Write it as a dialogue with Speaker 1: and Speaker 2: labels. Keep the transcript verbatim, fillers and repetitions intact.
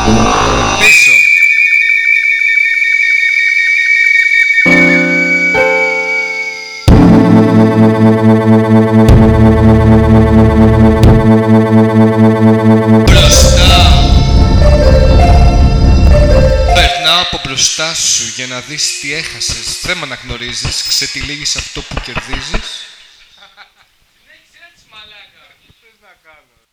Speaker 1: Πίσω. Μπροστά σου για να δεις τι έχασες. Δεν μ' αναγνωρίζεις, ξετυλίγεις αυτό που κερδίζεις.